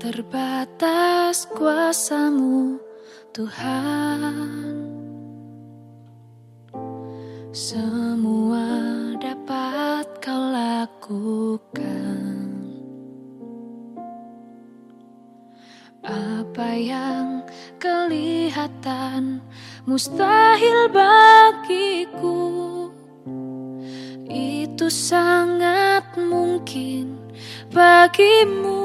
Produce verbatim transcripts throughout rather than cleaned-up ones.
terbatas kuasa-Mu, Tuhan. Semua dapat Kau lakukan. Apa yang kelihatan mustahil bagiku, itu sangat mungkin bagimu.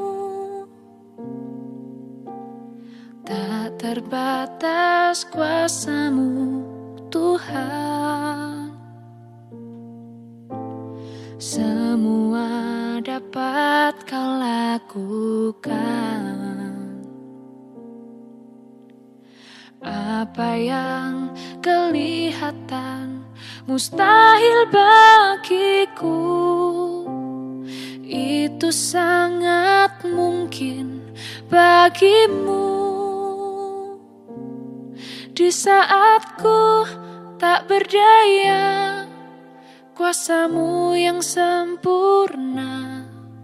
Tak terbatas kuasa-Mu, Tuhan. Semua dapat Kau lakukan. Apa yang kelihatan mustahil bagiku, itu sangat mungkin bagimu. Di saat ku tak berdaya, kuasa-Mu yang sempurna.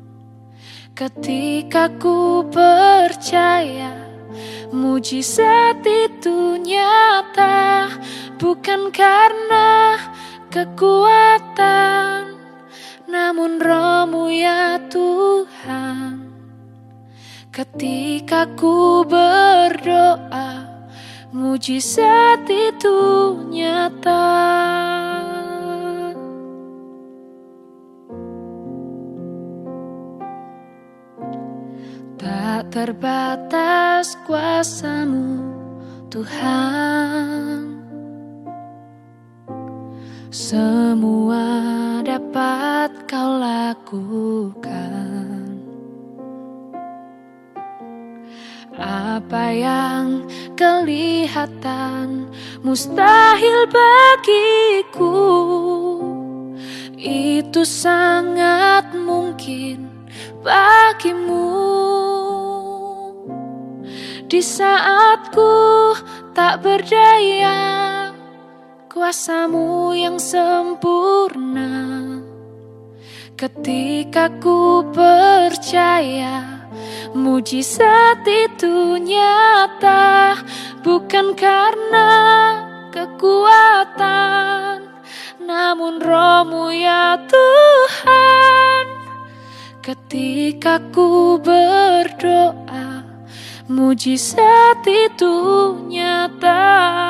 Ketika ku percaya, mujizat itu nyata, bukan karena kekuatan, namun Roh-Mu ya Tuhan. Ketika ku berdoa, mujizat itu nyata. Tak terbatas kuasa-Mu, Tuhan. Semua dapat Kau lakukan. Apa yang kelihatan mustahil bagiku, itu sangat mungkin bagimu. Di saat ku tak berdaya, kuasa-Mu yang sempurna. Ketika ku percaya, mujizat itu nyata, bukan karena kekuatan, namun Roh-Mu ya Tuhan. Ketika ku berdoa, mujizat itu nyata.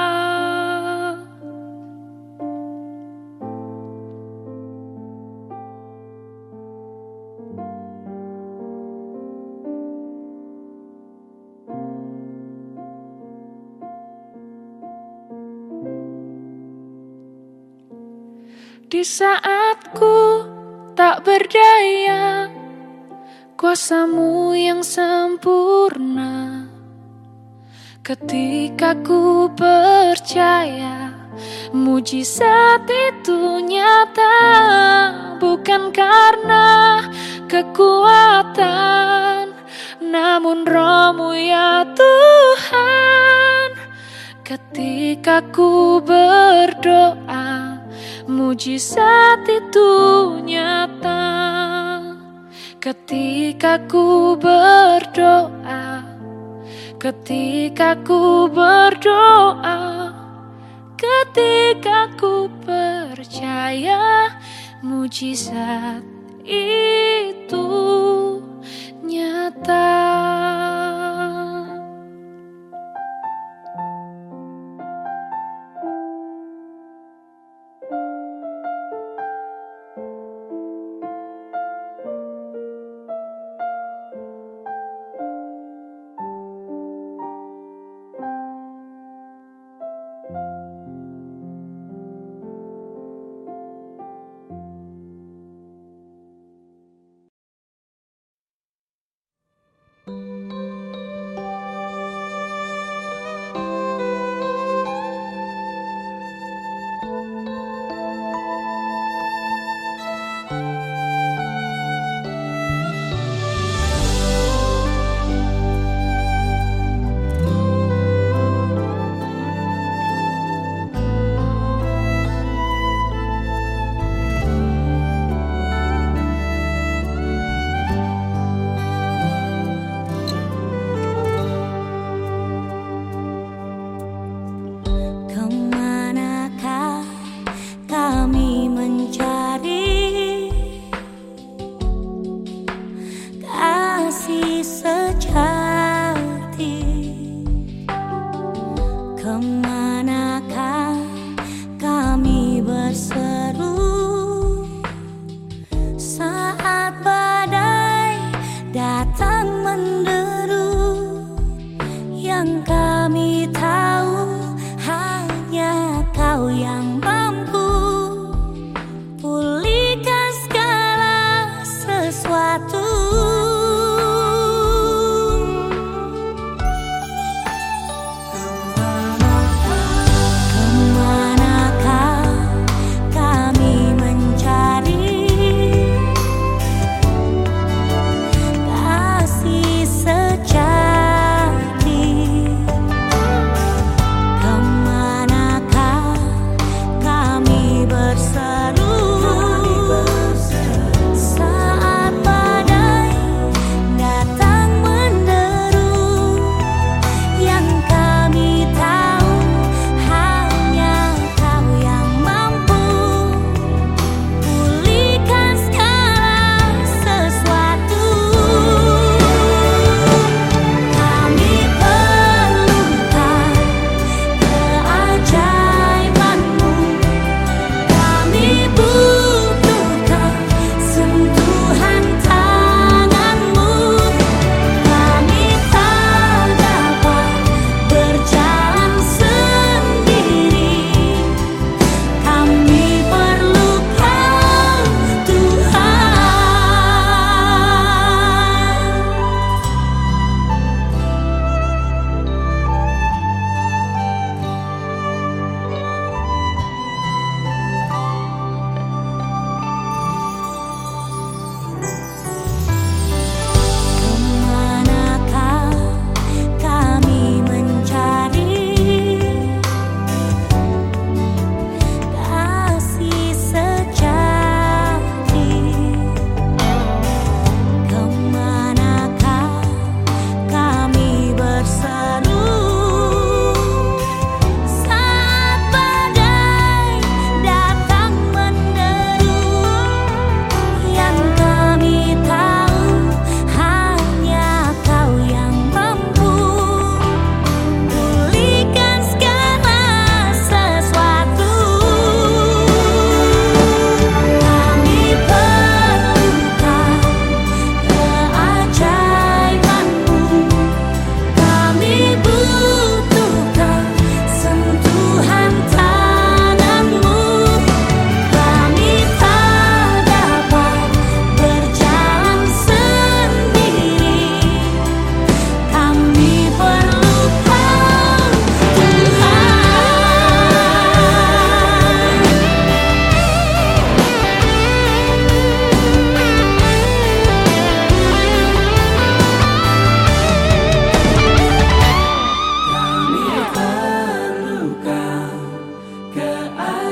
Di saat ku tak berdaya, kuasa-Mu yang sempurna. Ketika ku percaya, mujizat itu nyata, bukan karena kekuatan, namun Roh-Mu ya Tuhan. Ketika ku berdoa, mujizat itu nyata. Ketika ku berdoa, ketika ku berdoa, ketika ku percaya, mujizat itu nyata.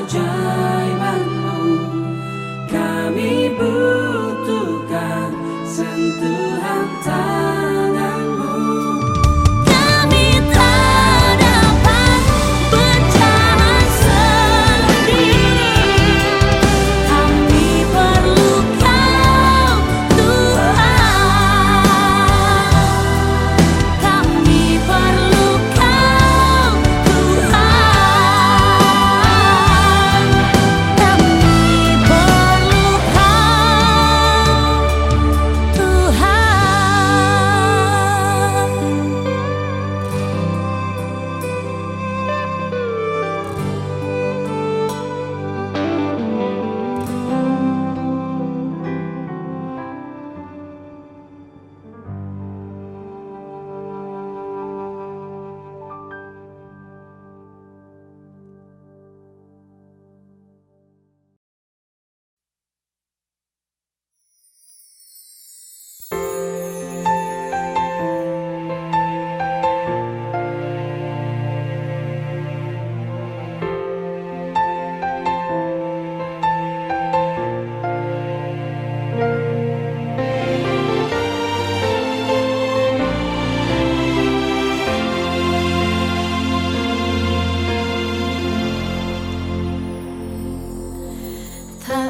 keajaibanmu. Kami butuhkan sentuhan tanganmu. Kami tak dapat berjalan sendiri. Kami perlu Kau, Tuhan. Kami perlu Kau, Tuhan. Kami perlu Kau, tak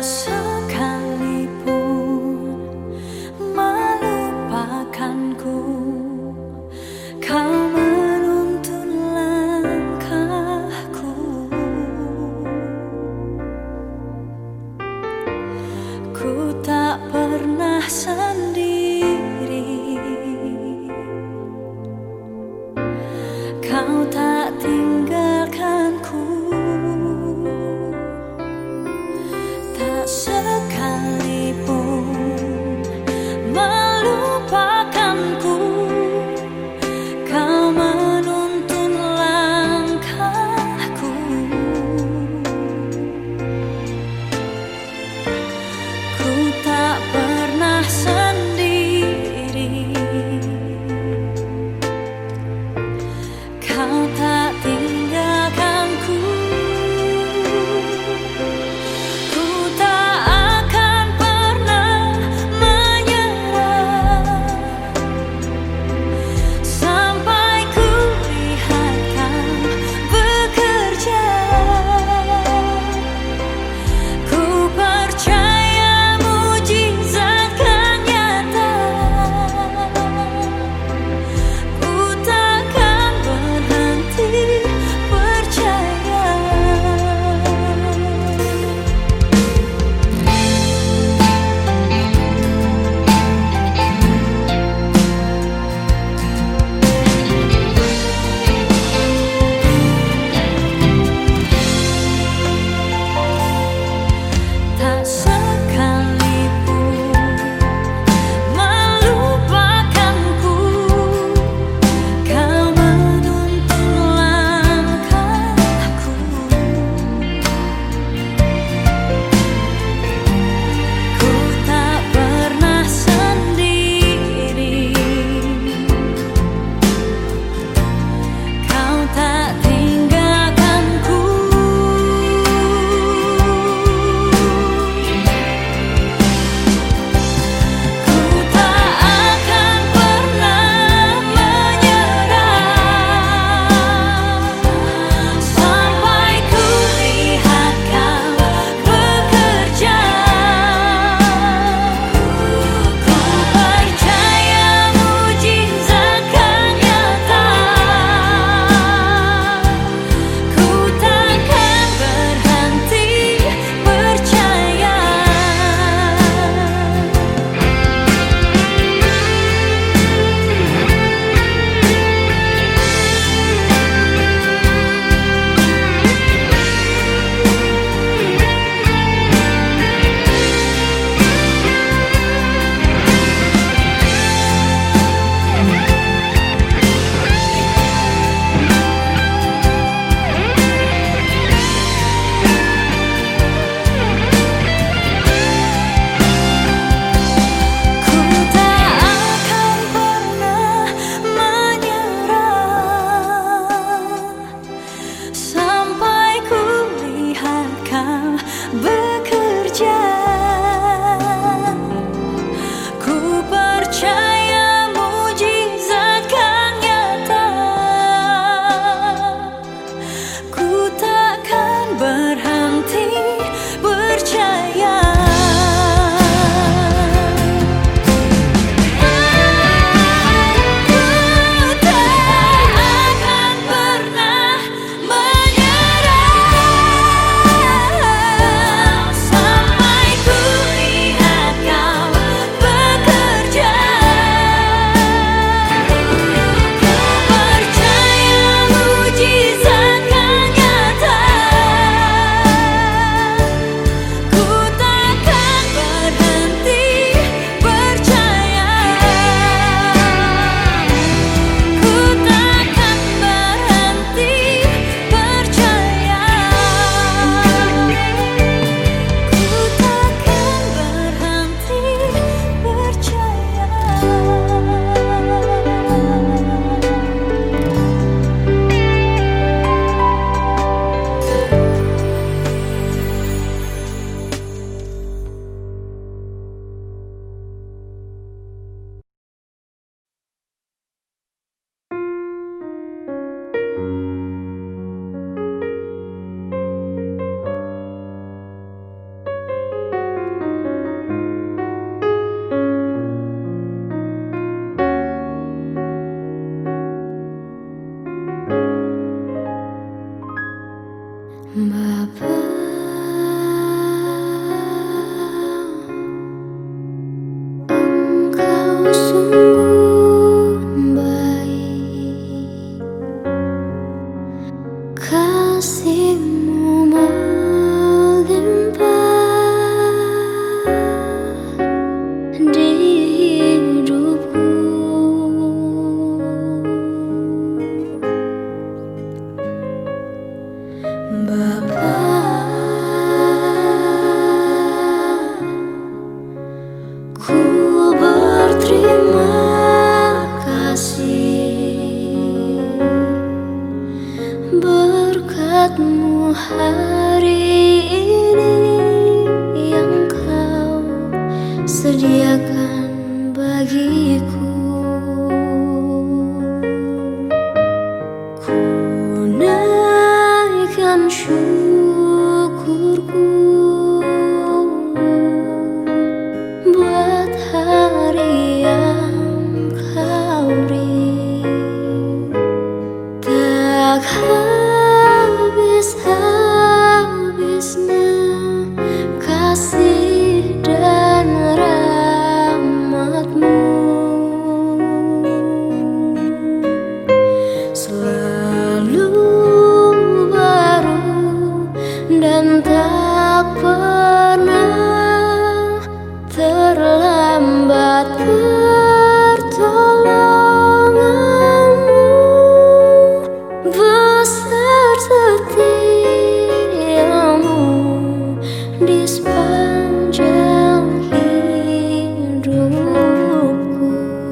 sekalipun melupakanku. Kau menuntun langkahku. Ku tak pernah sendiri. Kau tak tinggalkanku. Tak dan tak pernah terlambat pertolonganmu. Besar setiamu di sepanjang hidupku.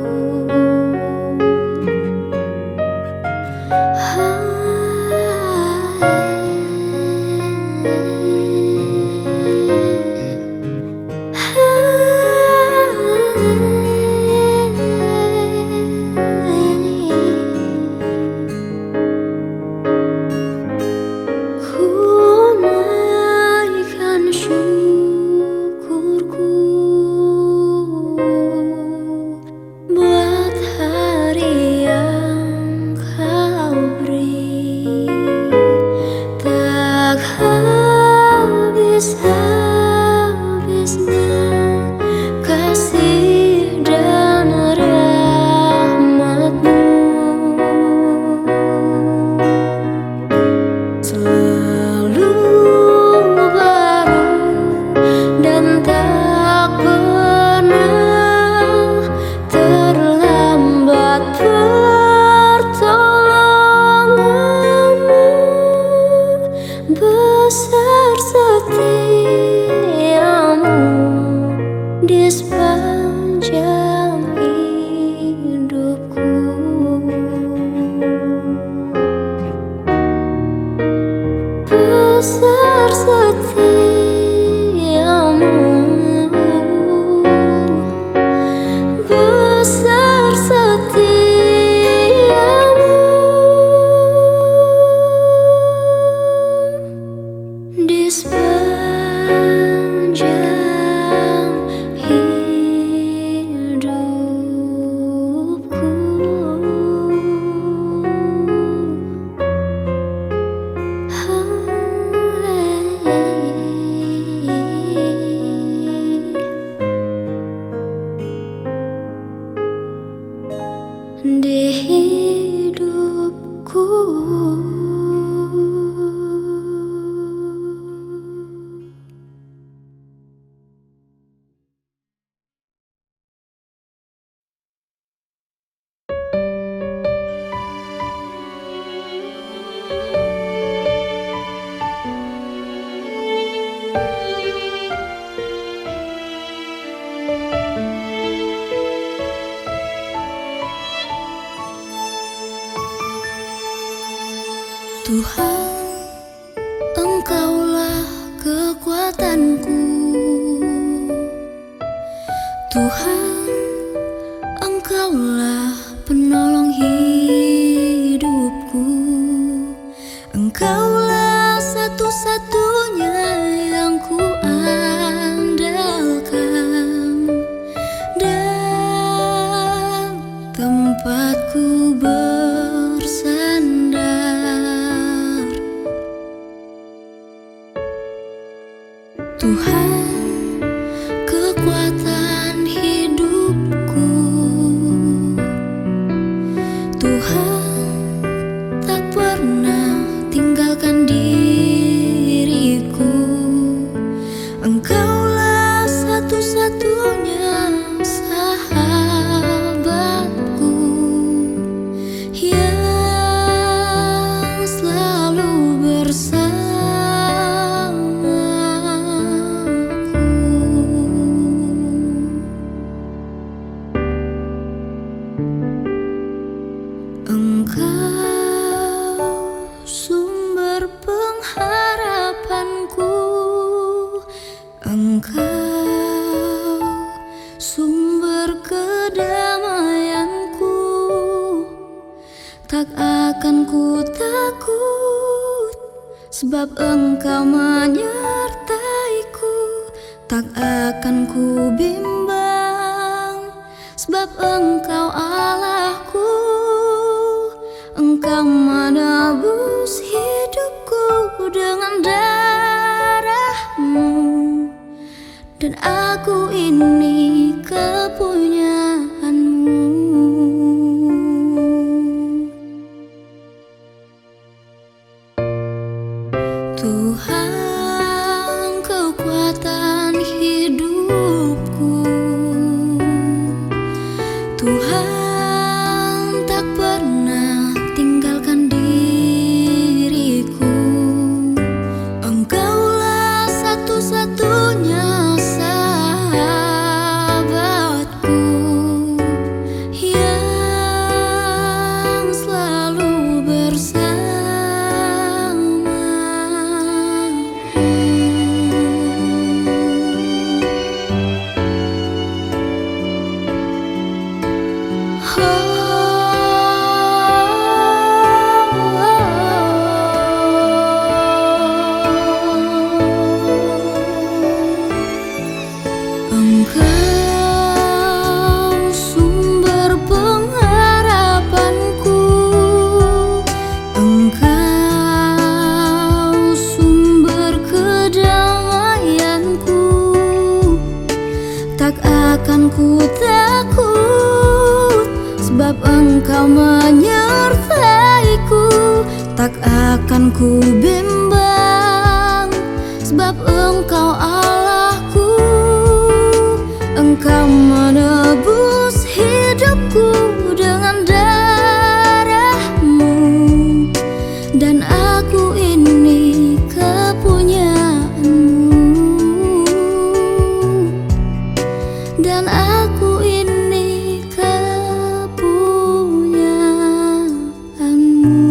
Besar setiamu di sepanjang hidupku. Besar setiamu, besar setiamu di sepanjang hidupku. Di hidupku. Tuhan, Engkaulah kekuatanku. Tuhan, Engkaulah penolong hidupku. Engkaulah satu-satunya yang ku andalkan dan tempatku bersandar. Tuhan, kekuatan hidupku. Tuhan, tak pernah tinggalkan diriku. Engkaulah satu-satunya sahabatku yang selalu bersama. Engkau sumber pengharapanku. Engkau sumber kedamaianku. Tak akan ku takut, sebab Engkau menyertaiku. Tak akan ku bimbang, sebab Engkau Allahku. Engkau menebus hidupku dengan darah-Mu, dan aku ini kepunyaan-Mu. Tuhan, satu-satunya sahabatku yang selalu Engkau sumber pengharapanku, Engkau sumber kedamaianku. Tak akan ku takut, sebab Engkau menyertaiku. Tak akan ku bimbang, sebab Engkau Allahku. Engkau menebus hidupku dengan darah-Mu, dan aku ini kepunyaan-Mu, dan aku ini kepunyaan-Mu.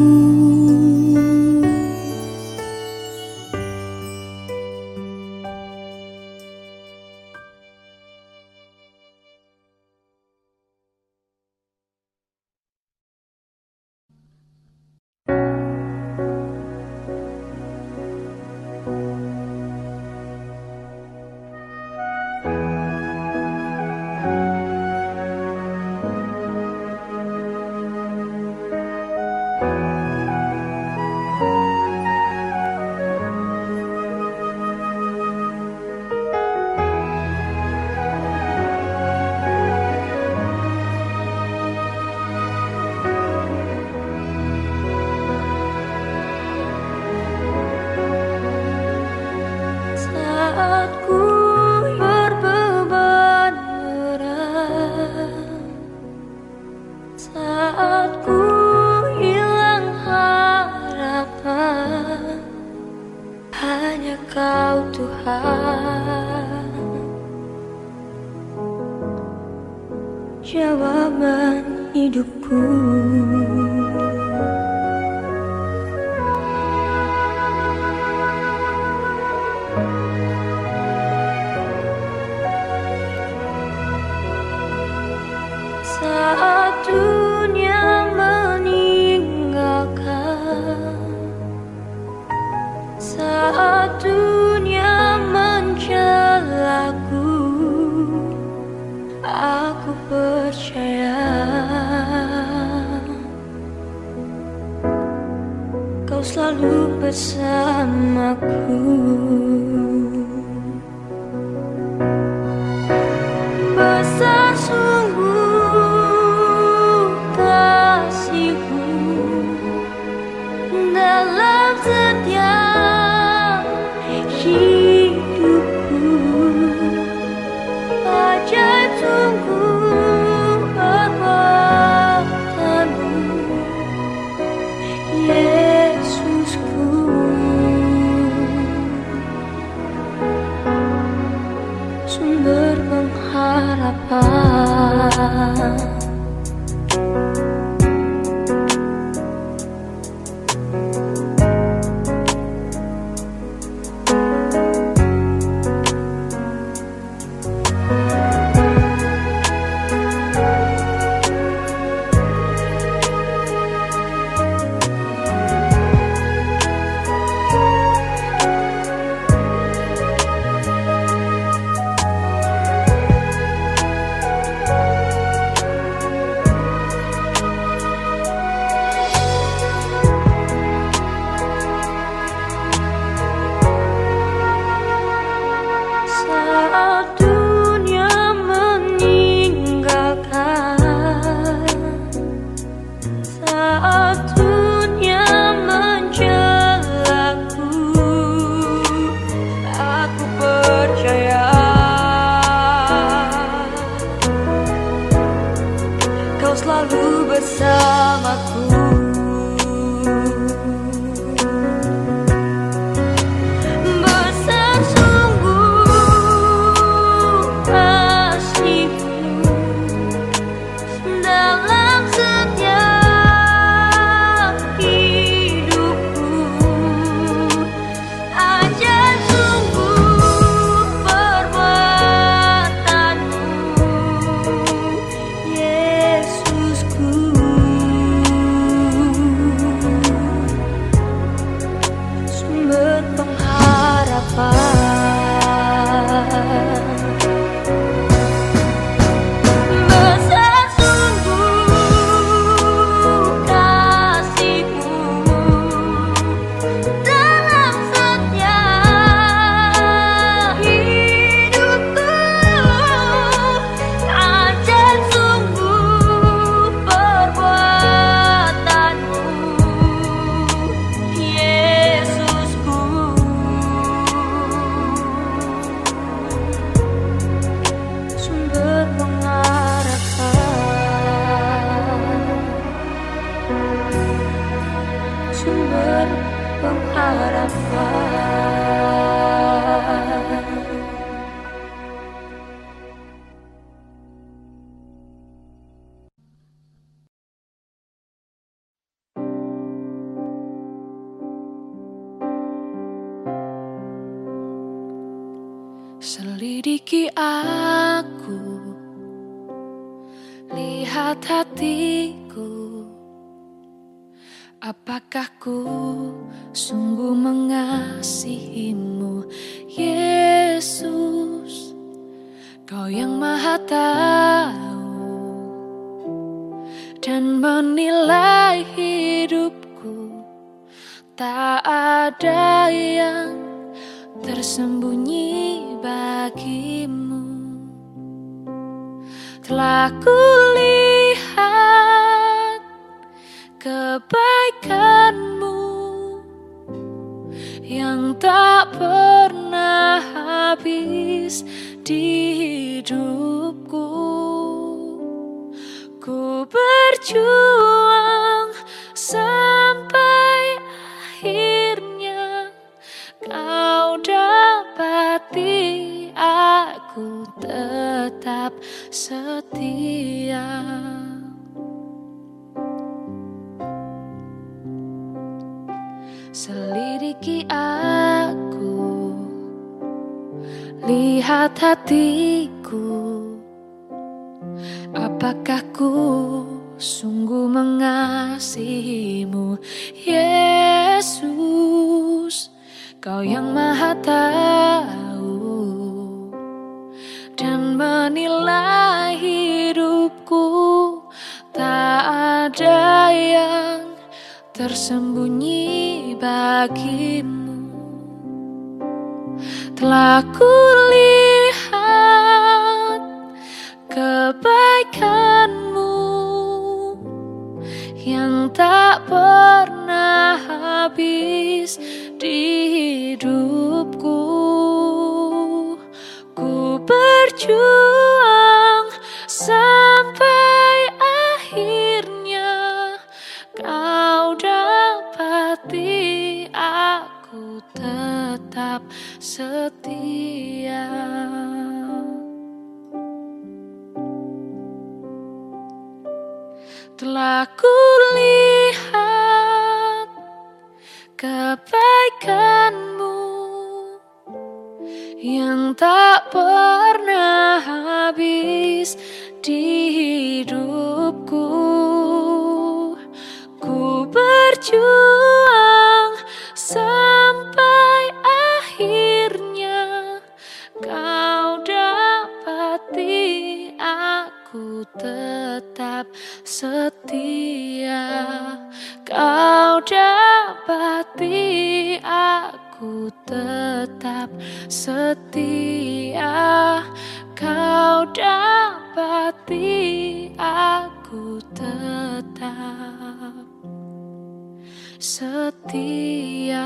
Saat ku berbeban berat, saat ku hilang harapan, hanya Kau Tuhan jawaban hidupku. Saat dunia meninggalkan, saat dunia mencelaku, aku percaya Kau selalu bersamaku. Besar sungguh kasih-Mu dalam setiap hidupku. Ajaib sungguh kekuatan-Mu, Yesusku. Sumber pengharapan. Saat dunia meninggalkan, saat dunia mencelaku, aku percaya Kau selalu bersamaku. Besar sungguh Selidiki aku, lihat hatiku, apakah ku sungguh mengasihimu, Yesus? Kau yang Maha Tahu dan menilai hidupku, tak ada yang tersembunyi bagimu. Telah kulihat kebaikanmu yang tak pernah habis di hidupku. Ku berjuang sampai akhirnya kau dapati aku tetap setia. Selidiki aku, lihat hatiku, apakah ku sungguh mengasihimu, Yesus? Kau yang Maha Tahu dan menilai hidupku, tak ada yang tersembunyi bagimu. Telah kulihat kebaikanmu yang tak pernah habis di hidupku. Ku berjuang sampai akhirnya kau dapati aku tetap setia. Telah kulihat kebaikanmu yang tak pernah habis di hidupku. Ku berjuang sampai akhirnya kau dapati aku tetap setia. Kau dapati aku tetap setia. Kau dapati aku tetap setia.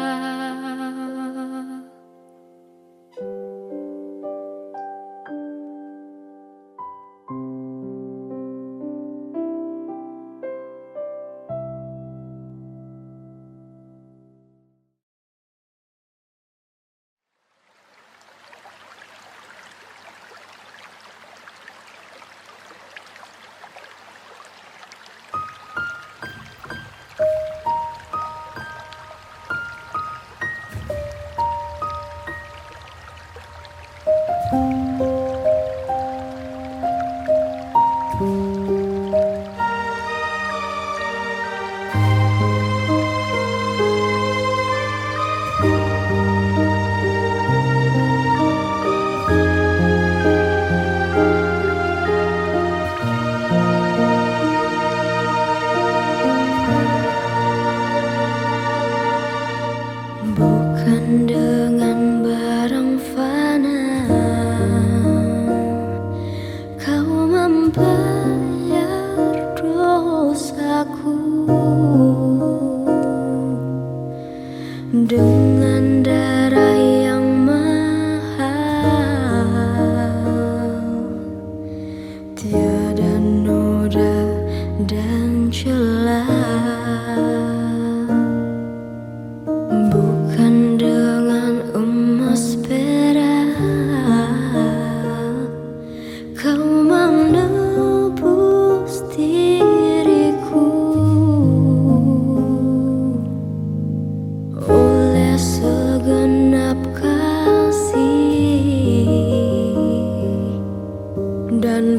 dan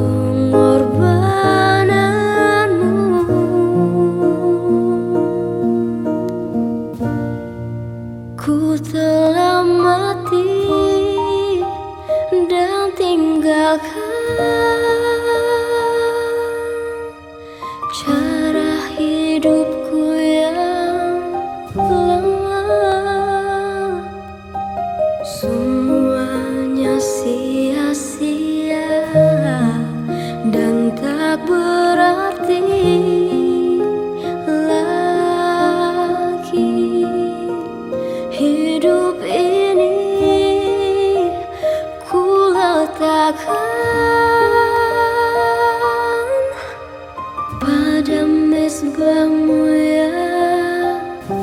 pengorbananmu. Ku telah mati dan tinggalkan cara hidupku yang lemah. Semuanya sia-sia dan tak berarti lagi. Hidup ini ku letakkan pada mezbah-Mu ya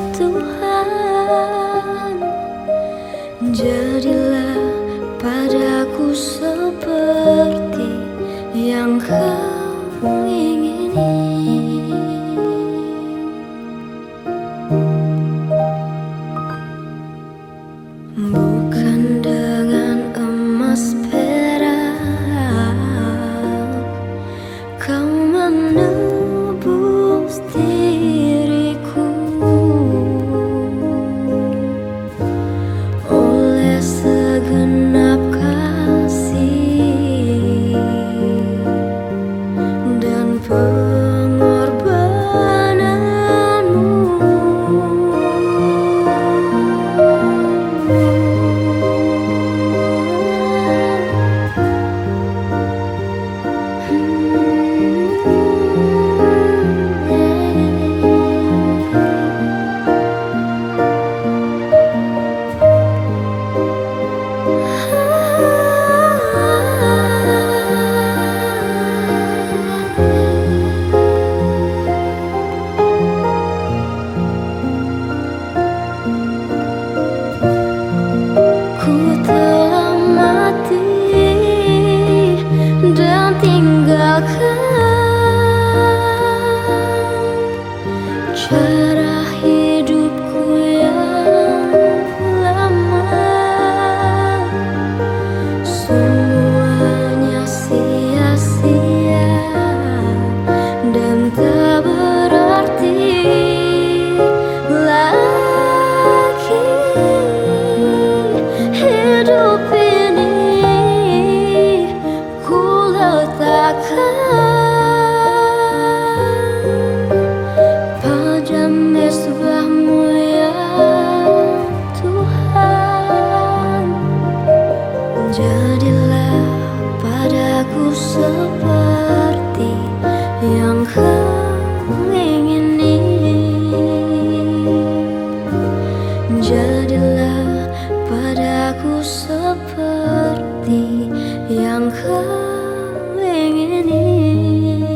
Tuhan. Jadilah padaku seperti yang Kau ingini. Bukan dengan emas perak Kau menebus diriku, oleh segenap kasih dan pengorbananmu. Ku telah mati dan tinggalkan cara hidupku yang lama. Semuanya sia-sia dan tak berarti lagi. Hidup ini ku letakkan pada mezbah-Mu ya Tuhan. Jadilah padaku seperti yang Kau ingini. Jadilah padaku seperti yang Kau ingini.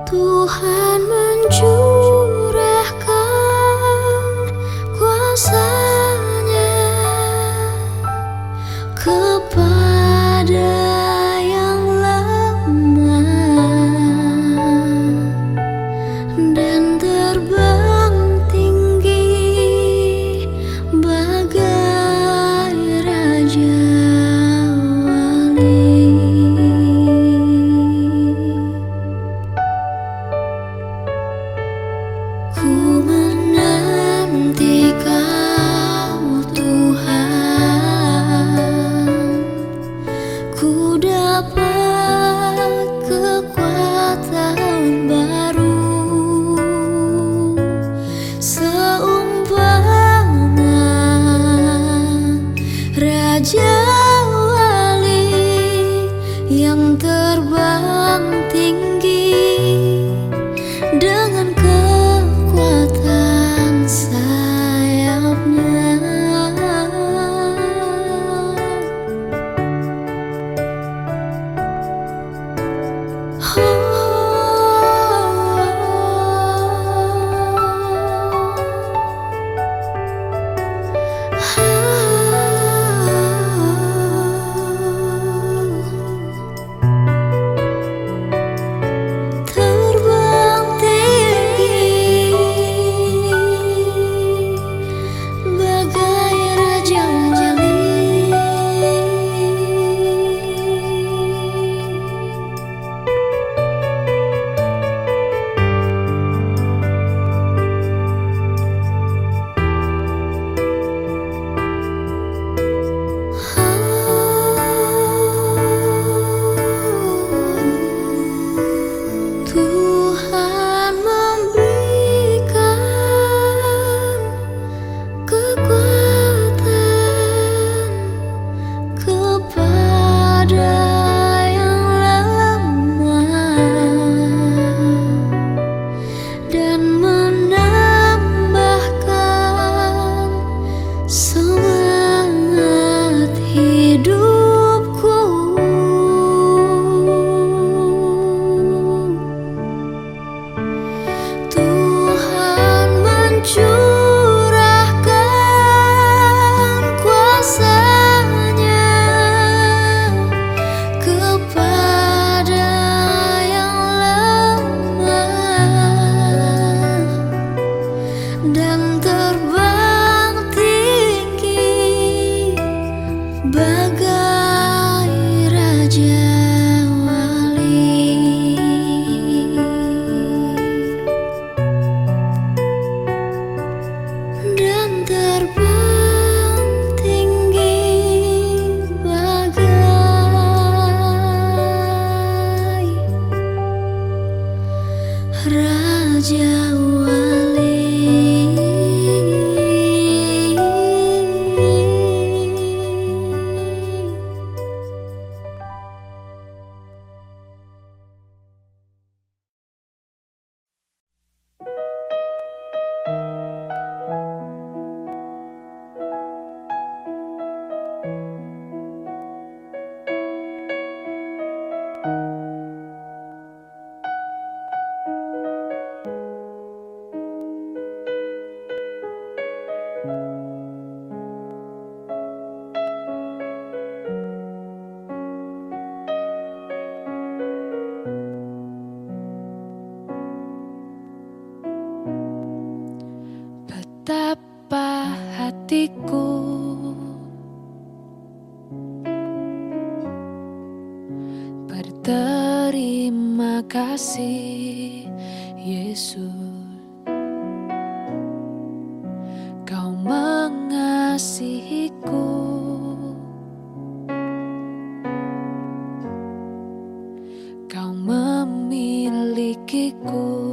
Tuhan mencurahkan kuasa-Nya kepada yang lemah dan terbang tinggi bagai raja wali. Ku menanti Kau Tuhan, ku dapat kekuatan baru seumpama Raja Wali yang terbang tinggi dengan kekuatan sayapnya. Terbang tinggi bagai raja wali. Tuhan memberikan kekuatan kepada yang lemah dan menambahkan semangat hidupku. Tuhan mencurahkan kuasa-Nya kepada yang lemah dan terbang tinggi bagai raja wali. Dan terbang tinggi bagai raja wali. Betapa hatiku berterima kasih, Yesus. Kau mengasihiku, Kau memilikiku.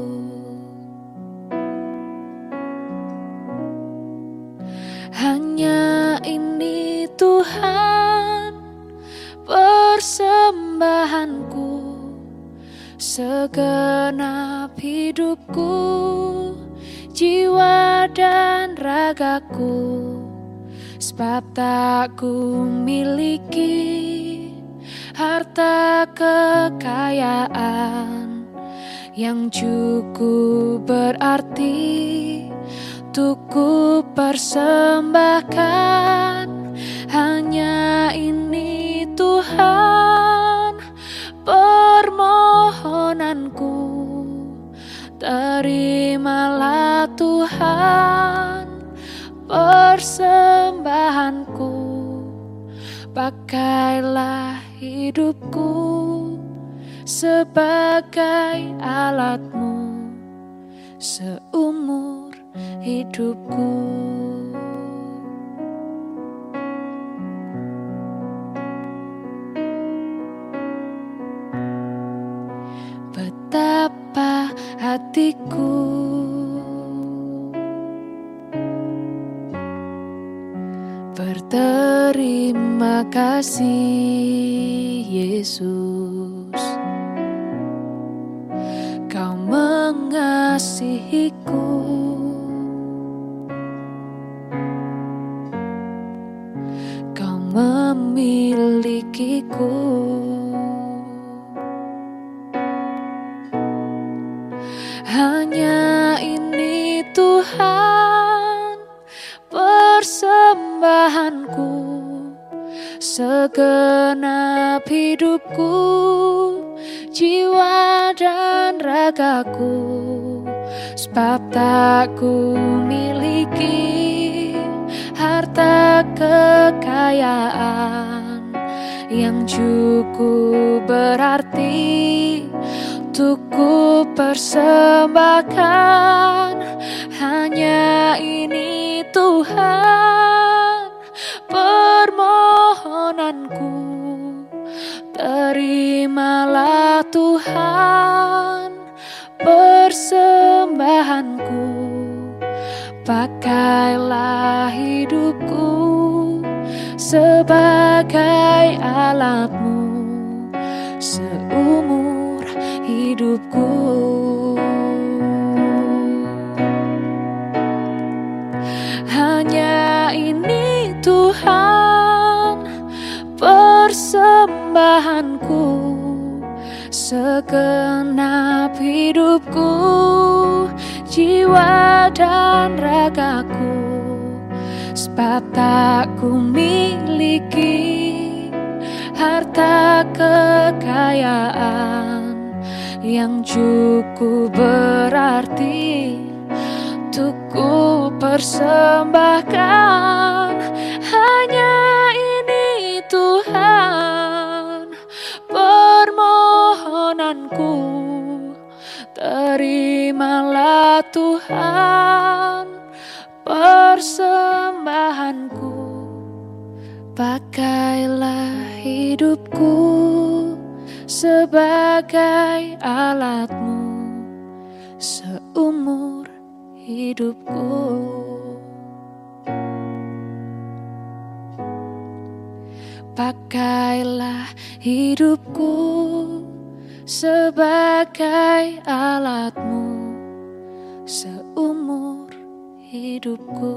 Hanya ini Tuhan persembahanku, segenap hidupku, jiwa dan ragaku. Sebab tak ku miliki harta kekayaan yang cukup berarti untuk ku persembahkan. Hanya ini Tuhan permohonanku, terimalah Tuhan persembahanku. Pakailah hidupku sebagai alatmu seumur hidupku. Betapa hatiku berterima kasih, Yesus. Kau mengasihiku, Kau memilikiku. Hanya ini Tuhan persembahanku, segenap hidupku, jiwa dan ragaku. Sebab tak ku miliki harta kekayaan yang cukup berarti untuk ku persembahkan. Hanya ini Tuhan permohonanku, terimalah Tuhan persembahanku. Pakailah hidupku sebagai alatmu seumur hidupku. Hanya ini Tuhan persembahanku, segenap hidupku, jiwa dan ragaku. Sebab tak ku miliki harta kekayaan yang cukup berarti untuk ku persembahkan. Hanya ini Tuhan permohonanku, terimalah Tuhan persembahanku. Pakailah hidupku sebagai alatmu seumur hidupku. Pakailah hidupku sebagai alatmu seumur hidupku.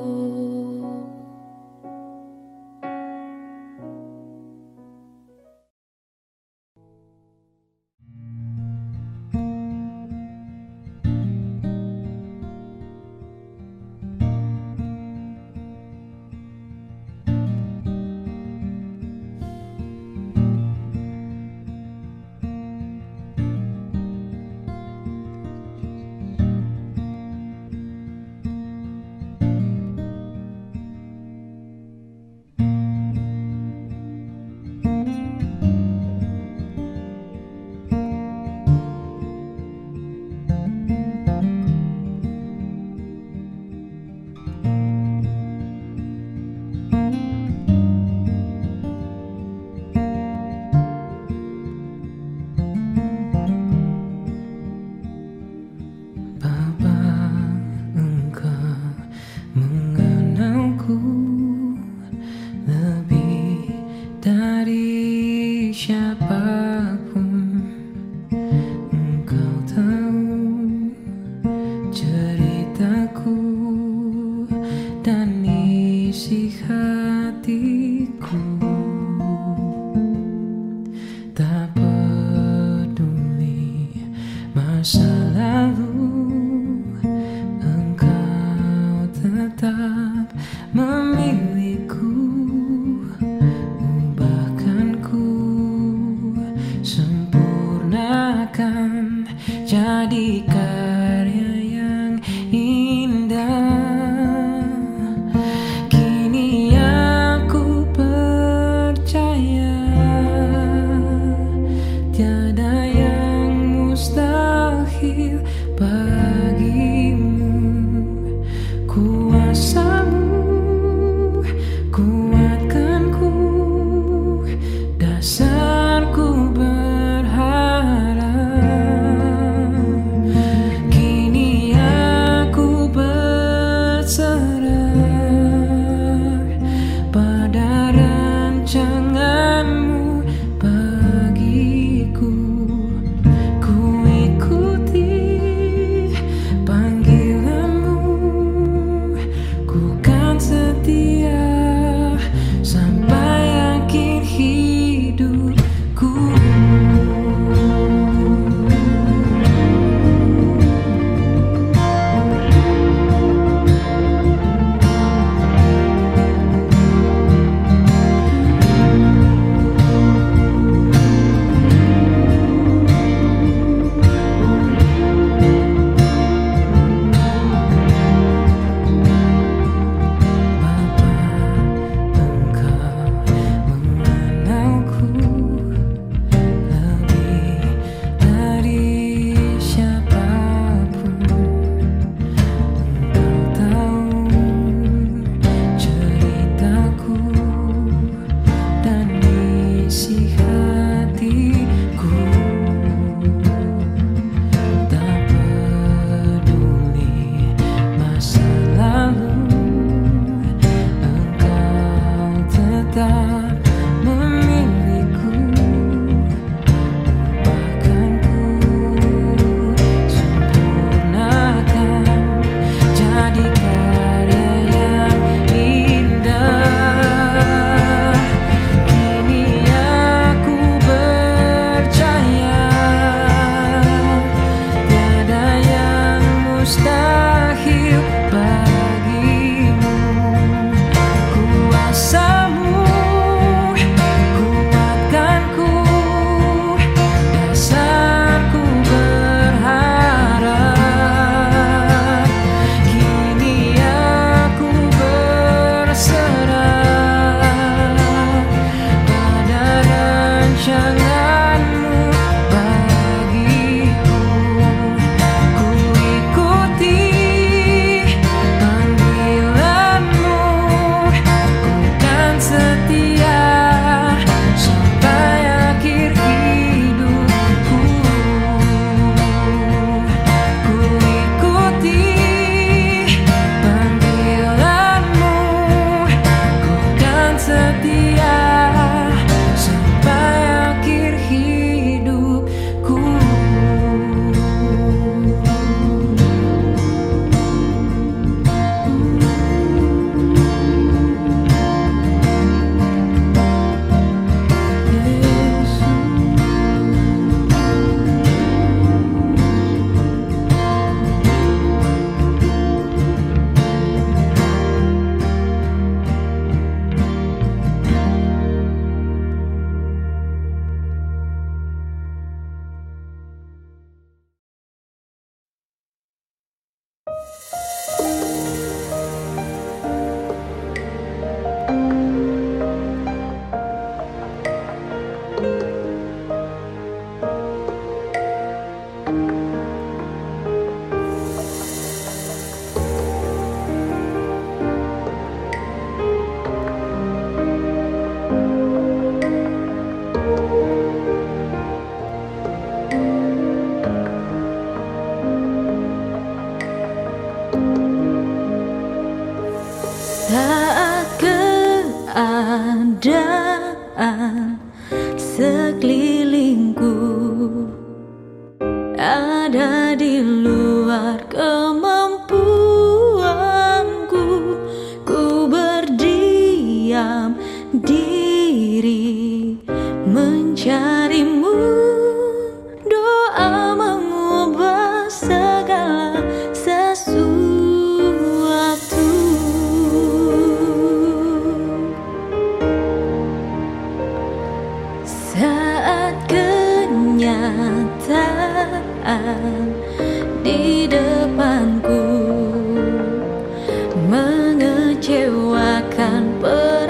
mustahil bagimu. Kuasamu kuatkanku, dasarku berharap. Kini aku berserah pada rancanganmu bagiku. Ku ikuti panggilanmu, ku kan setia sampai akhir hidupku. Ku ikuti panggilanmu, ku kan setia sampai akhir hidupku. Saat keadaan sekelilingku ada di luar kemampuanku, ku berdiam diri mencarimu. Doa mengubah segala sesuatu. Saat kenyataan di depanku mengecewakan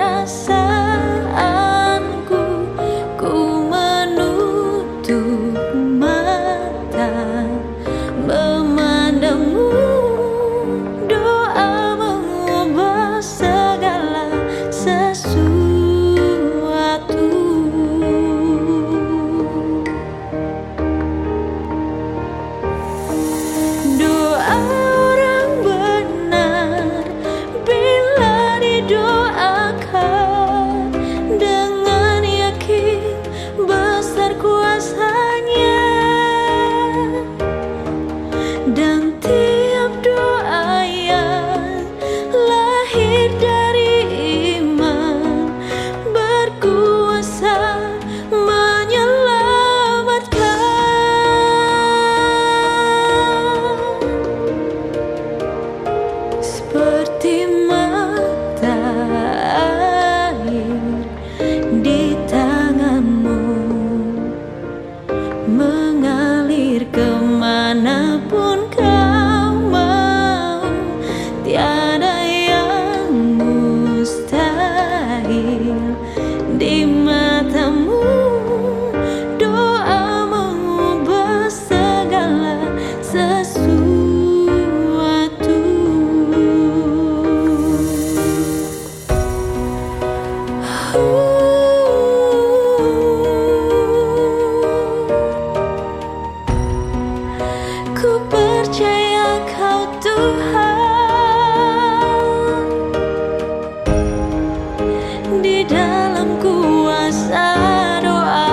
perasaanku, ku menutup mata memandangmu. Doa mengubah segala sesuatu. Dan tiap doa yang lahir dari iman berkuasa menyelamatkan. Seperti mata air di tanganmu mengalir kemanapun kau mau, tiada yang mustahil di matamu. Doa mengubah segala sesuatu. Ku percaya Kau Tuhan, di dalam kuasa doa.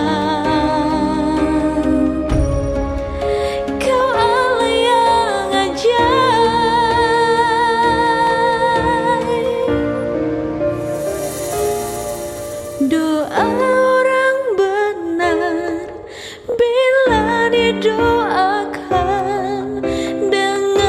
Kau Allah yang ajaib. Doa orang benar bila didoakan dengan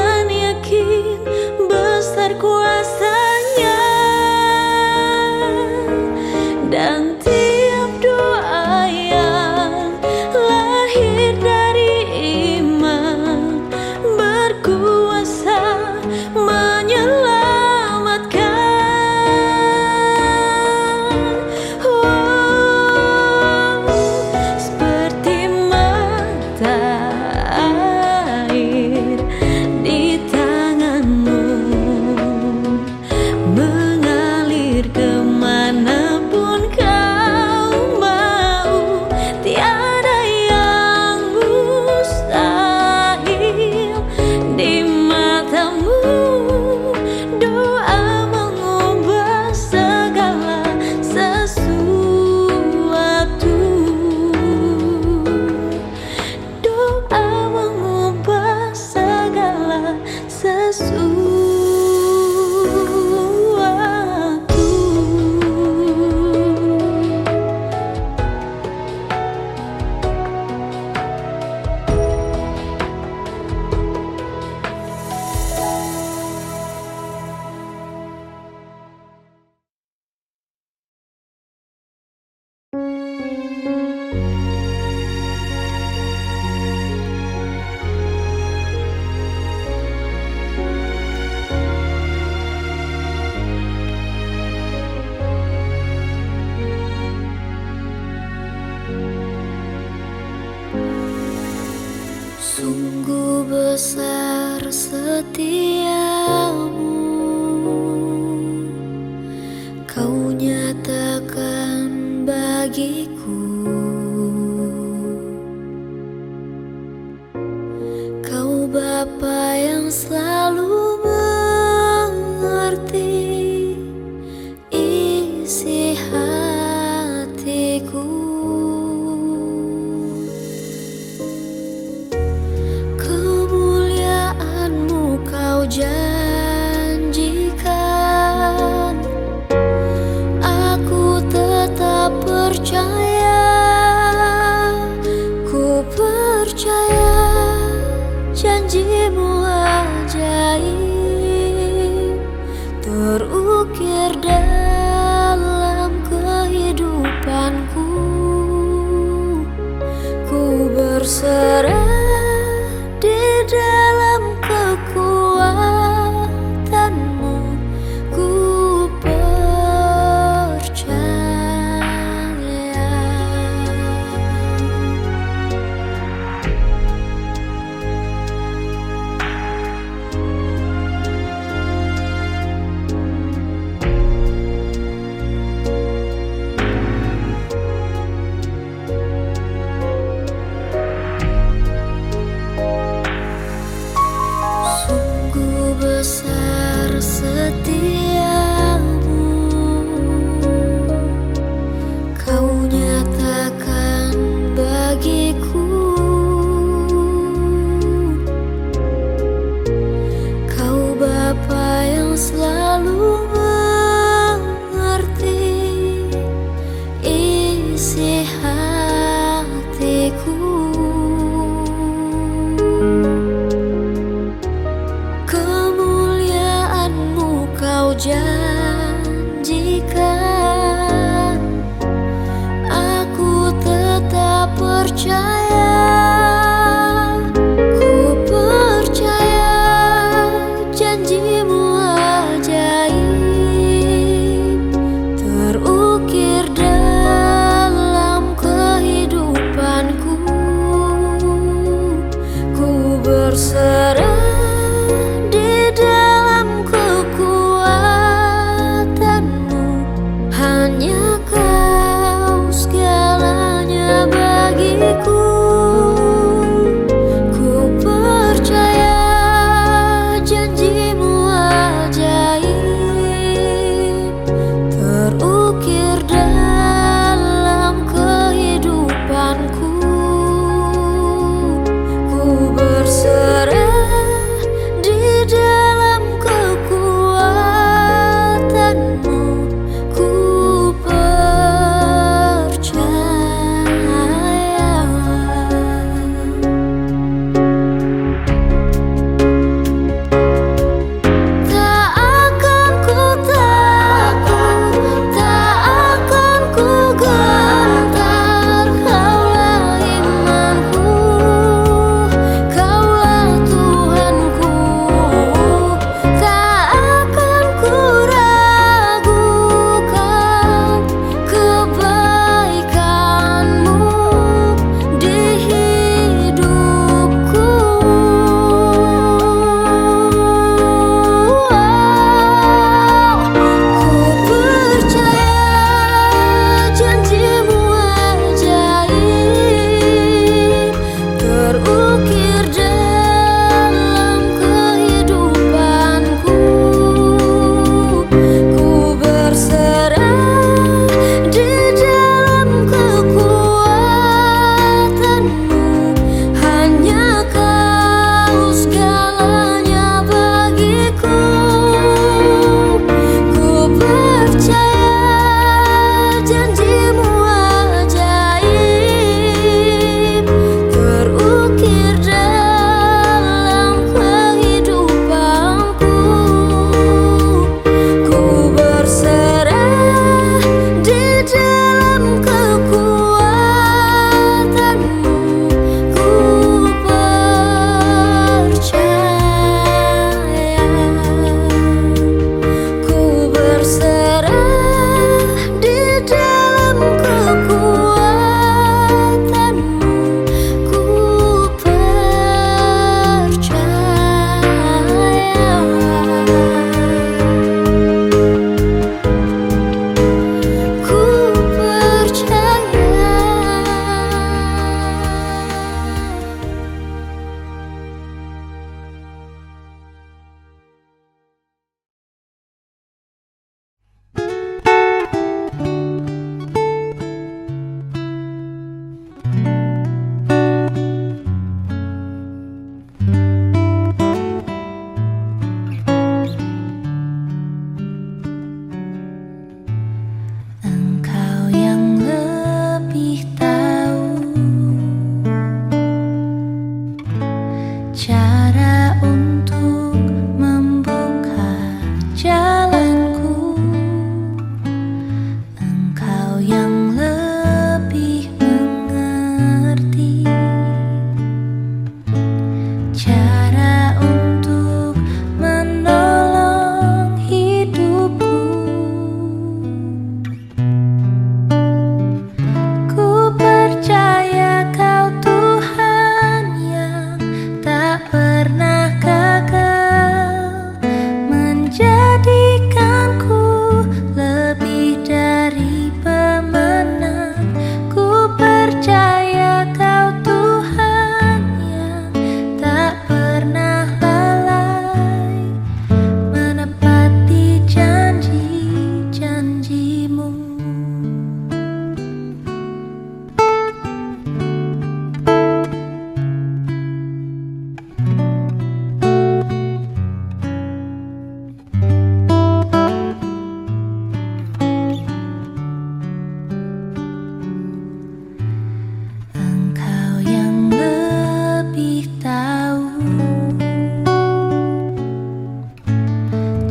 Sungguh besar setiamu, kau nyatakan bagiku. Kau Bapa yang selalu mengerti isi hatiku. Janjikan aku tetap percaya, ku percaya janjimu ajaib terukir dalam kehidupanku. Ku berserah di dalam kekuatanmu, ku percaya. Besar setiamu, kau nyatakan bagiku. Kau Bapa yang selalu mengerti isi hatiku.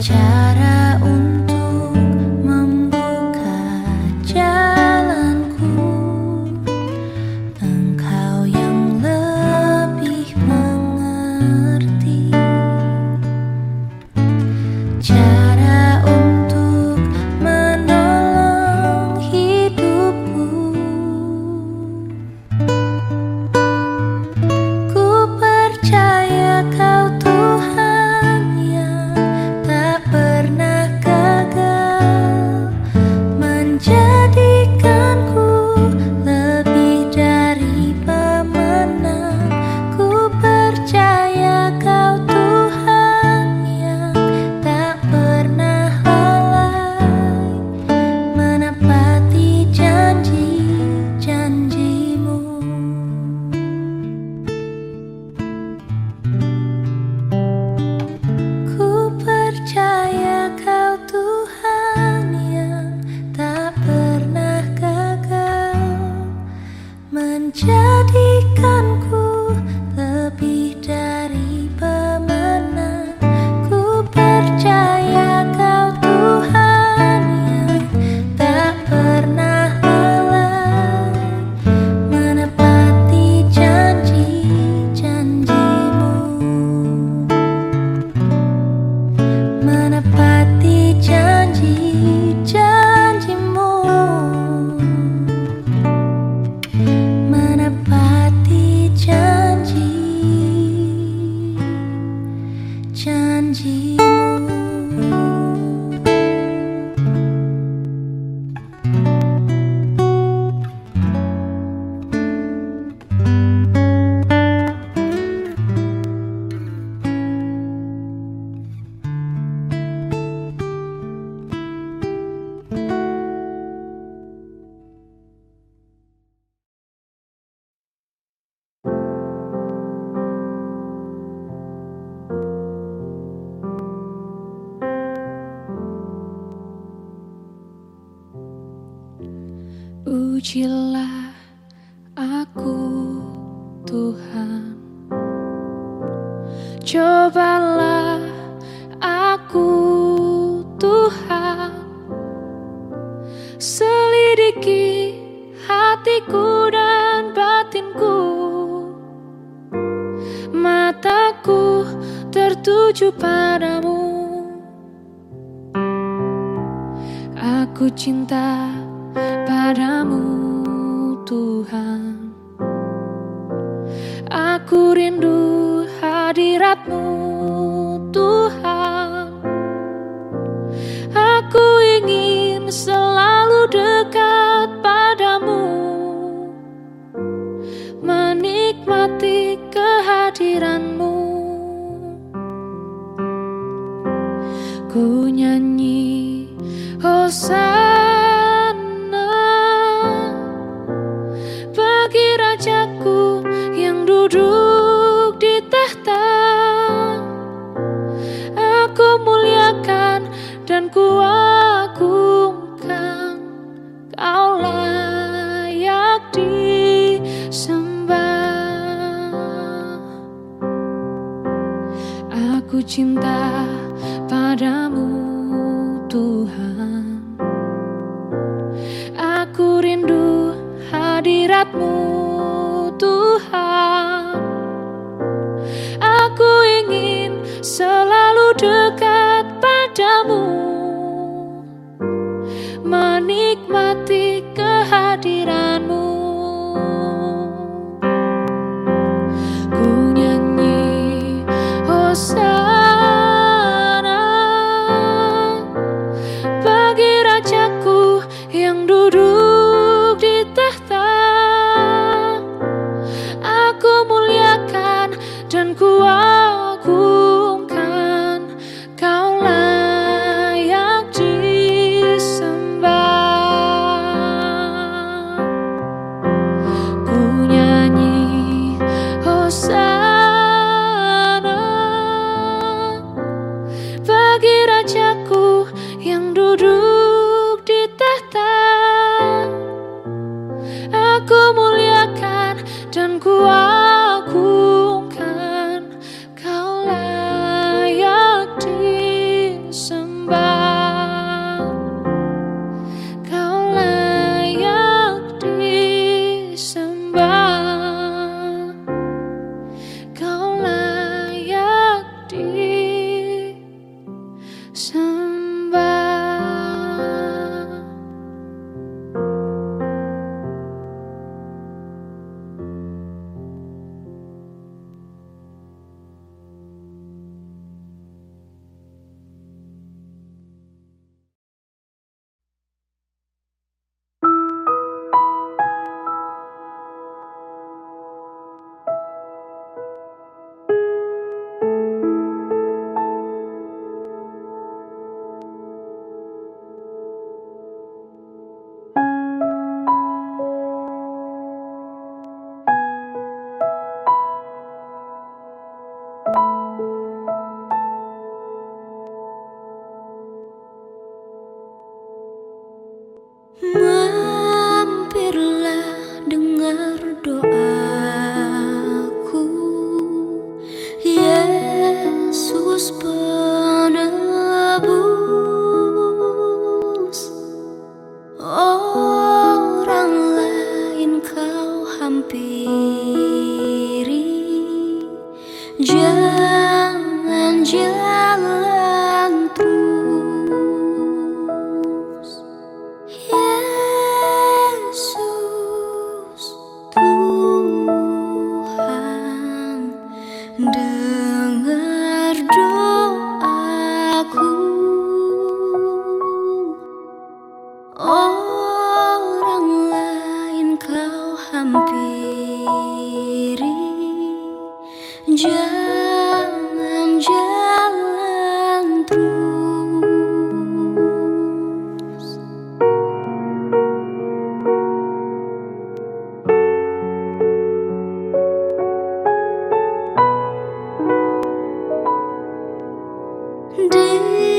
cara untuk membuka jalanku. Engkau yang lebih mengerti cara untuk menolong hidupku. Ku percaya Kau Tuhan yang tak pernah gagal menjadikanku lebih dari pemenang. Ku percaya Kau Tuhan yang tak pernah lalai menepati janji-janji-Mu. Ku percaya Kau Tuhan yang tak pernah gagal menjadikanku lebih dari pemenang. Ku percaya Kau Tuhan yang tak pernah lalai menepati janji-janji-Mu. Menepati janji-janji-Mu. Menepati janji-janji-Mu. Ujilah aku Tuhan, cobalah aku Tuhan, selidiki hatiku dan batinku. Mataku tertuju padamu, aku cinta padamu Tuhan. Aku rindu hadirat-Mu Tuhan. Aku ingin selalu dekat padamu, menikmati kehadiran-Mu. Ku nyanyi Hosana bagi Rajaku yang duduk di tahta. Aku muliakan dan ku agungkan, Kau layak disembah. Aku cinta padamu Tuhan. Aku rindu hadirat-Mu Tuhan. Aku ingin selalu dekat padamu, menikmati kehadiran-Mu. Ku nyanyi Hosana bagi Rajaku yang duduk di tahta. Aku muliakan dan ku agungkan, Kau layak disembah. Ku nyanyi Hosana bagi Rajaku yang duduk di tahta. Aku muliakan dan ku agungkan, Kau layak disembah. jalan terus. Yesus Tuhan, dengar doaku. Orang lain kau hampiri, jangan jalan terus. Di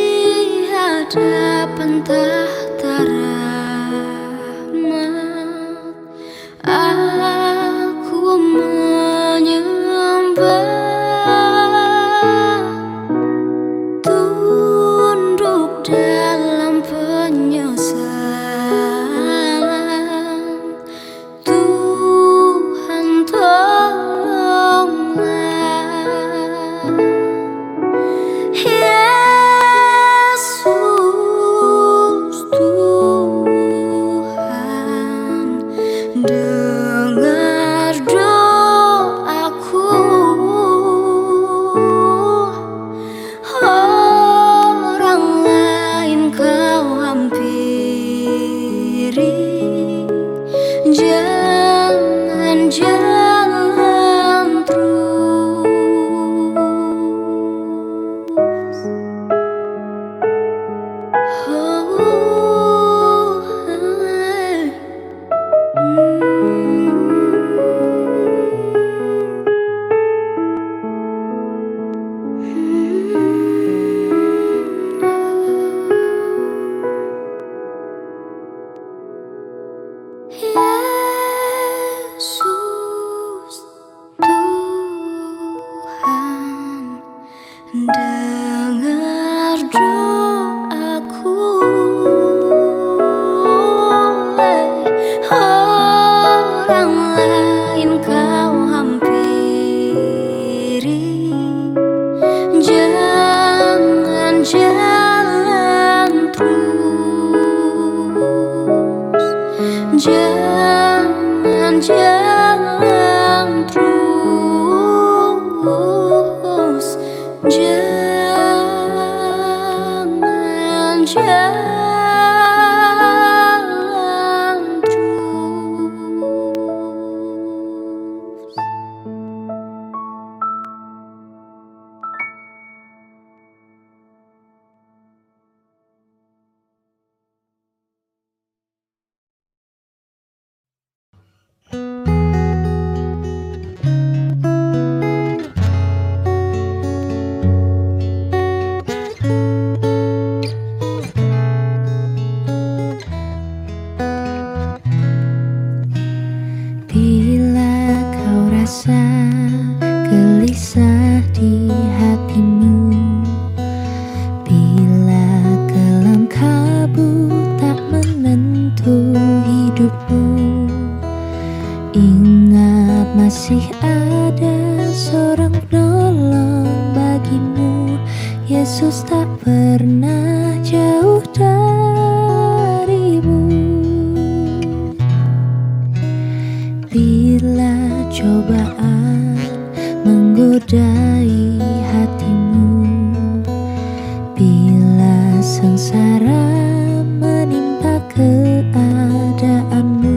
hadapan tahta rahmat, aku menyembah. Tunduk dalam penyesalan, Tuhan tolonglah. Yesus Tuhan, dengar doaku. Orang lain kau hampiri, jangan jalan terus. Oh, hey. Yesus Tuhan, dengar doaku. Orang lain kau hampiri, jangan jalan terus. Jangan jalan terus. Jangan jalan terus. Bila kau rasa gelisah di hatimu, bila kelam kabut tak menentu hidupmu, ingat masih ada seorang penolong bagimu. Yesus tak pernah jauh darimu. Bila cobaan menggodai hatimu, bila sengsara menimpa keadaanmu,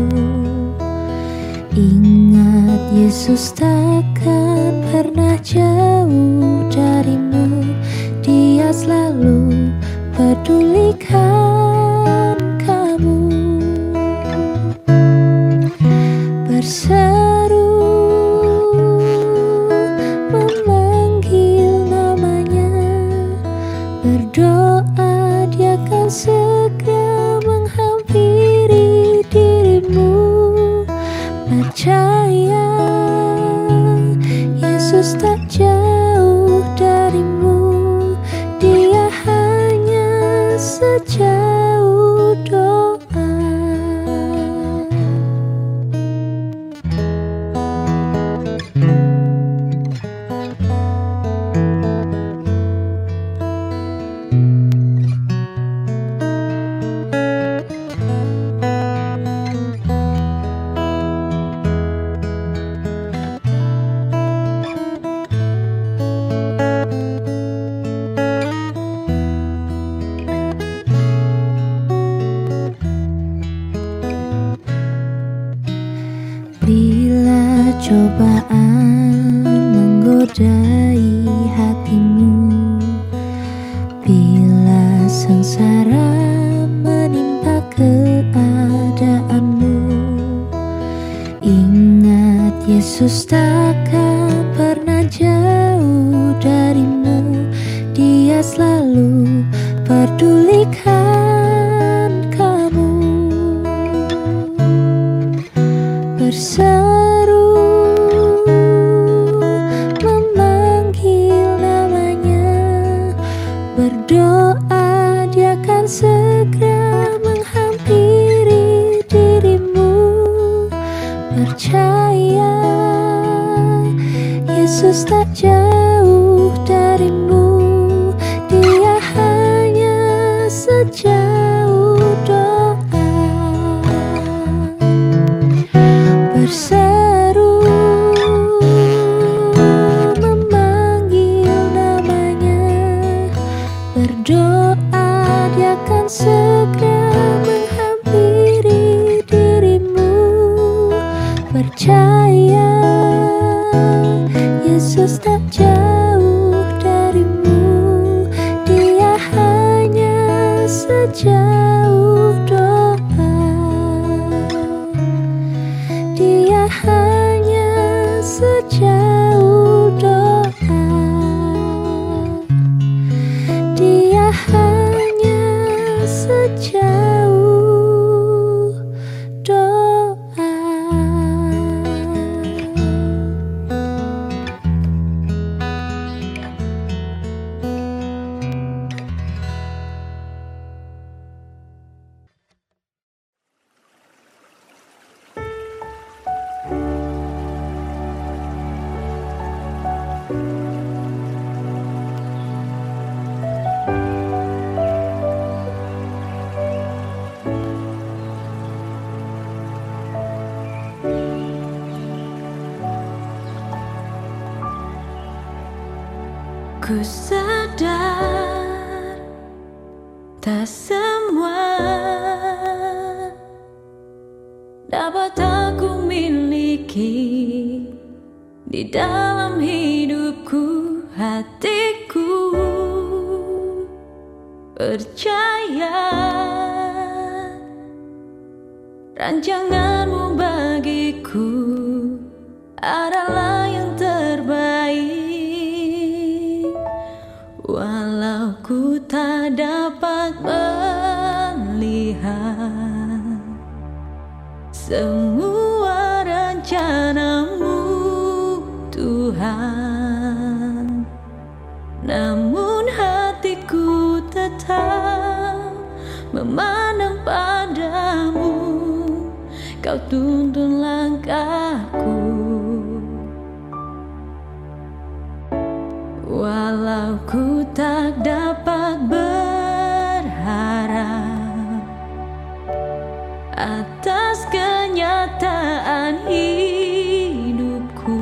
ingat Yesus takkan pernah jauh darimu. Dia selalu pedulikan kamu. Berseru memanggil namanya, berdoa dia akan segera menghampiri dirimu. Percaya Yesus tak jauh darimu, dia hanya sejauh sengsara menimpa keadaanmu. Ingat, Yesus takkan pernah jauh darimu. Dia selalu pedulikan kamu. Berseru memanggil namanya, berdoa dia akan segera menghampiri dirimu. Percaya, Yesus tak jauh darimu. Dia hanya sejauh doa. Berseru memanggil namanya, berdoa dia akan segera menghampiri dirimu. Percaya, Yesus tak jauh darimu. Dia hanya sejauh doa. Dia hanya sejauh doa. Dia hanya sejauh doa. Ku sadar tak semua dapat aku miliki di dalam hidupku, hatiku. Percaya rancanganmu bagiku adalah yang terbaik. Walau ku tak dapat melihat semua rencanamu, Tuhan, namun hatiku tetap memandang padamu. Kau tuntun langkahku. Walau ku tak dapat berharap atas kenyataan hidupku,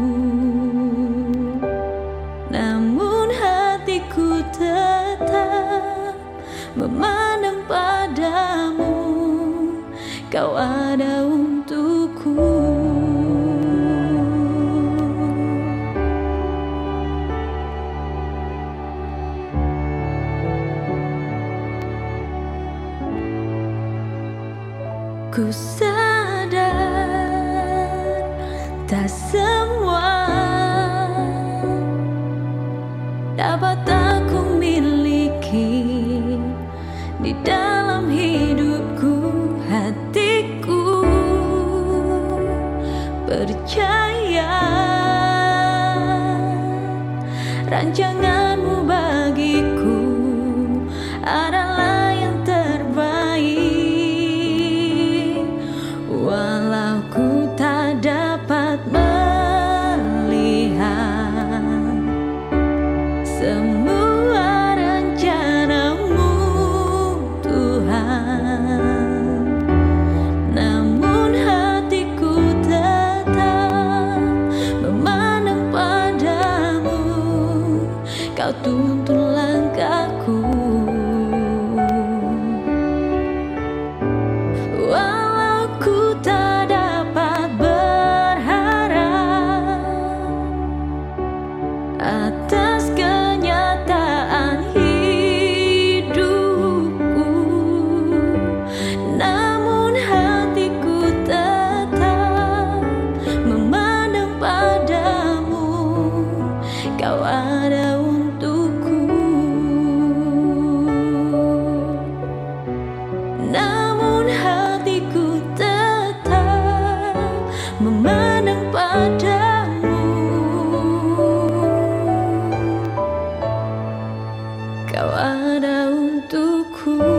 namun hatiku tetap memandang padamu. Kau ada untukku. Ku sadar tak semua dapat aku miliki di dalam hidupku, hatiku. Percaya rancanganmu bagiku adalah yang terbaik. Walau ku tak dapat melihat semua rencanamu, Tuhan, namun hatiku tetap memandang padamu. Kau tuntun langkahku. Atas kenyataan hidupku, kau ada untukku.